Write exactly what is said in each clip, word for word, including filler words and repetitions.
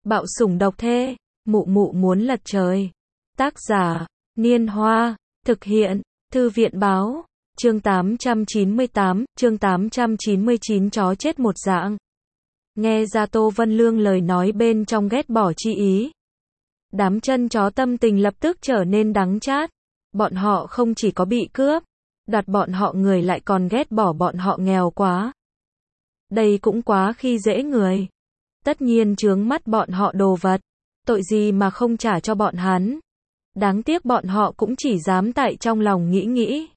Bạo sủng độc thê, mụ mụ muốn lật trời. Tác giả, Niên Hoa, thực hiện, Thư viện báo, chương tám trăm chín mươi tám, chương tám trăm chín mươi chín chó chết một dạng. Nghe ra Tô Vân Lương lời nói bên trong ghét bỏ chi ý. Đám chân chó tâm tình lập tức trở nên đắng chát. Bọn họ không chỉ có bị cướp, đoạt bọn họ người lại còn ghét bỏ bọn họ nghèo quá. Đây cũng quá khi dễ người. Tất nhiên chướng mắt bọn họ đồ vật, tội gì mà không trả cho bọn hắn. Đáng tiếc bọn họ cũng chỉ dám tại trong lòng nghĩ nghĩ.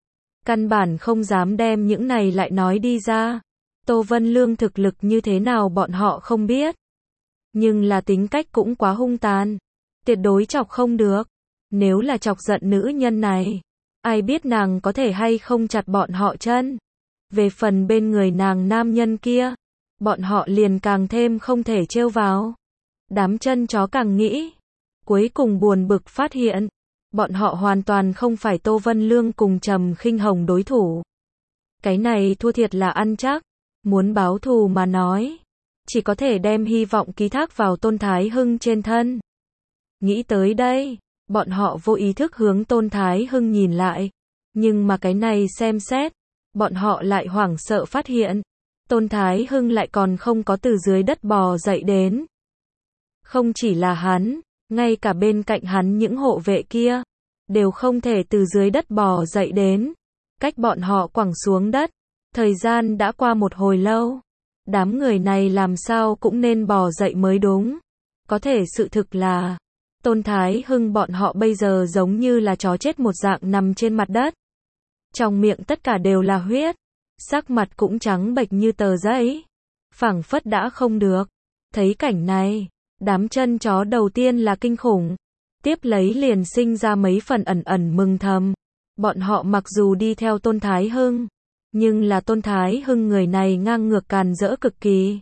Căn bản không dám đem những này lại nói đi ra. Tô Vân Lương thực lực như thế nào bọn họ không biết. Nhưng là tính cách cũng quá hung tàn. Tuyệt đối chọc không được. Nếu là chọc giận nữ nhân này, ai biết nàng có thể hay không chặt bọn họ chân. Về phần bên người nàng nam nhân kia, bọn họ liền càng thêm không thể trêu vào. Đám chân chó càng nghĩ, cuối cùng buồn bực phát hiện, bọn họ hoàn toàn không phải Tô Vân Lương cùng Trầm Khinh Hồng đối thủ. Cái này thua thiệt là ăn chắc, muốn báo thù mà nói, chỉ có thể đem hy vọng ký thác vào Tôn Thái Hưng trên thân. Nghĩ tới đây, bọn họ vô ý thức hướng Tôn Thái Hưng nhìn lại, nhưng mà cái này xem xét, bọn họ lại hoảng sợ phát hiện, Tôn Thái Hưng lại còn không có từ dưới đất bò dậy đến. Không chỉ là hắn, ngay cả bên cạnh hắn những hộ vệ kia, đều không thể từ dưới đất bò dậy đến. Cách bọn họ quẳng xuống đất, thời gian đã qua một hồi lâu. Đám người này làm sao cũng nên bò dậy mới đúng. Có thể sự thực là, Tôn Thái Hưng bọn họ bây giờ giống như là chó chết một dạng nằm trên mặt đất. Trong miệng tất cả đều là huyết, sắc mặt cũng trắng bệch như tờ giấy, phảng phất đã không được. Thấy cảnh này, đám chân chó đầu tiên là kinh khủng, tiếp lấy liền sinh ra mấy phần ẩn ẩn mừng thầm. Bọn họ mặc dù đi theo Tôn Thái Hưng, nhưng là Tôn Thái Hưng người này ngang ngược càn rỡ cực kỳ.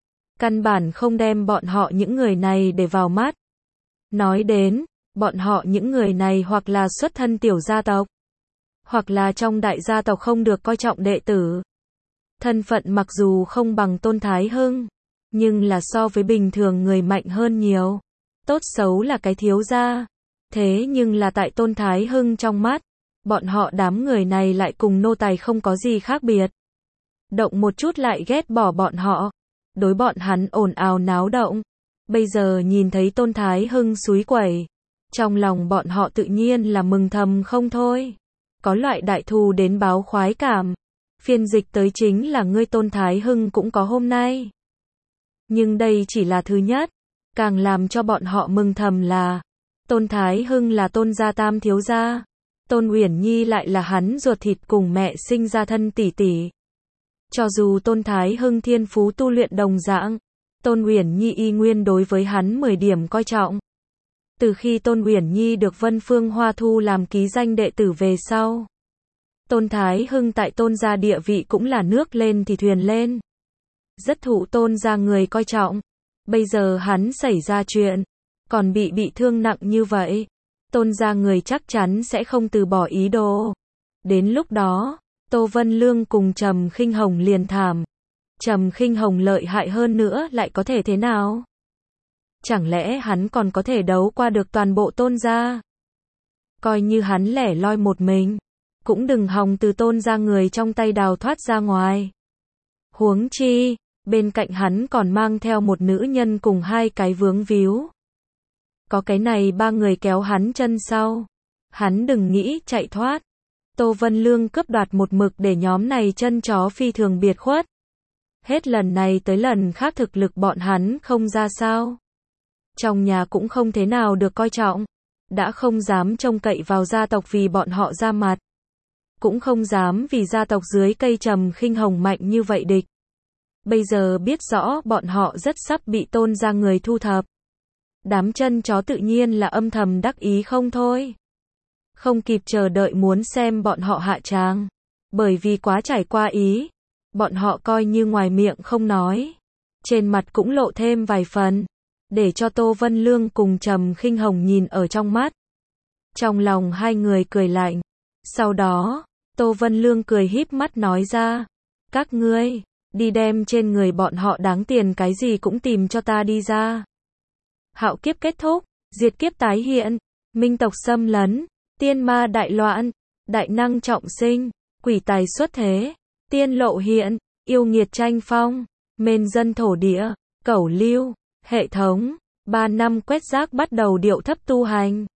Căn bản không đem bọn họ những người này để vào mắt. Nói đến, bọn họ những người này hoặc là xuất thân tiểu gia tộc, hoặc là trong đại gia tộc không được coi trọng đệ tử. Thân phận mặc dù không bằng Tôn Thái Hưng, nhưng là so với bình thường người mạnh hơn nhiều. Tốt xấu là cái thiếu gia. Thế nhưng là tại Tôn Thái Hưng trong mắt, bọn họ đám người này lại cùng nô tài không có gì khác biệt. Động một chút lại ghét bỏ bọn họ. Đối bọn hắn ồn ào náo động. Bây giờ nhìn thấy Tôn Thái Hưng xúi quẩy, trong lòng bọn họ tự nhiên là mừng thầm không thôi. Có loại đại thù đến báo khoái cảm. Phiên dịch tới chính là ngươi Tôn Thái Hưng cũng có hôm nay. Nhưng đây chỉ là thứ nhất. Càng làm cho bọn họ mừng thầm là, Tôn Thái Hưng là Tôn gia tam thiếu gia. Tôn Uyển Nhi lại là hắn ruột thịt cùng mẹ sinh ra thân tỷ tỷ. Cho dù Tôn Thái Hưng thiên phú tu luyện đồng dạng, Tôn Uyển Nhi y nguyên đối với hắn mười điểm coi trọng. Từ khi Tôn Uyển Nhi được Vân Phương Hoa thu làm ký danh đệ tử về sau, Tôn Thái Hưng tại Tôn gia địa vị cũng là nước lên thì thuyền lên. Rất thụ Tôn gia người coi trọng. Bây giờ hắn xảy ra chuyện, còn bị bị thương nặng như vậy, Tôn gia người chắc chắn sẽ không từ bỏ ý đồ. Đến lúc đó, Tô Vân Lương cùng Trầm Khinh Hồng liền thảm. Trầm Khinh Hồng lợi hại hơn nữa lại có thể thế nào? Chẳng lẽ hắn còn có thể đấu qua được toàn bộ Tôn gia? Coi như hắn lẻ loi một mình, cũng đừng hòng từ Tôn gia người trong tay đào thoát ra ngoài. Huống chi, bên cạnh hắn còn mang theo một nữ nhân cùng hai cái vướng víu. Có cái này ba người kéo hắn chân sau, hắn đừng nghĩ chạy thoát. Tô Vân Lương cướp đoạt một mực để nhóm này chân chó phi thường biệt khuất. Hết lần này tới lần khác thực lực bọn hắn không ra sao. Trong nhà cũng không thế nào được coi trọng. Đã không dám trông cậy vào gia tộc vì bọn họ ra mặt. Cũng không dám vì gia tộc dưới cây Trầm Khinh Hồng mạnh như vậy địch. Bây giờ biết rõ bọn họ rất sắp bị Tôn gia người thu thập. Đám chân chó tự nhiên là âm thầm đắc ý không thôi. Không kịp chờ đợi muốn xem bọn họ hạ tràng. Bởi vì quá trải qua ý. Bọn họ coi như ngoài miệng không nói. Trên mặt cũng lộ thêm vài phần. Để cho Tô Vân Lương cùng Trầm Khinh Hồng nhìn ở trong mắt. Trong lòng hai người cười lạnh. Sau đó, Tô Vân Lương cười híp mắt nói ra. Các ngươi, đi đem trên người bọn họ đáng tiền cái gì cũng tìm cho ta đi ra. hạo kiếp kết thúc, diệt kiếp tái hiện, minh tộc xâm lấn, tiên ma đại loạn, đại năng trọng sinh, quỷ tài xuất thế, tiên lộ hiện, yêu nghiệt tranh phong, mền dân thổ địa, cẩu lưu, hệ thống, ba năm quét rác bắt đầu điệu thấp tu hành.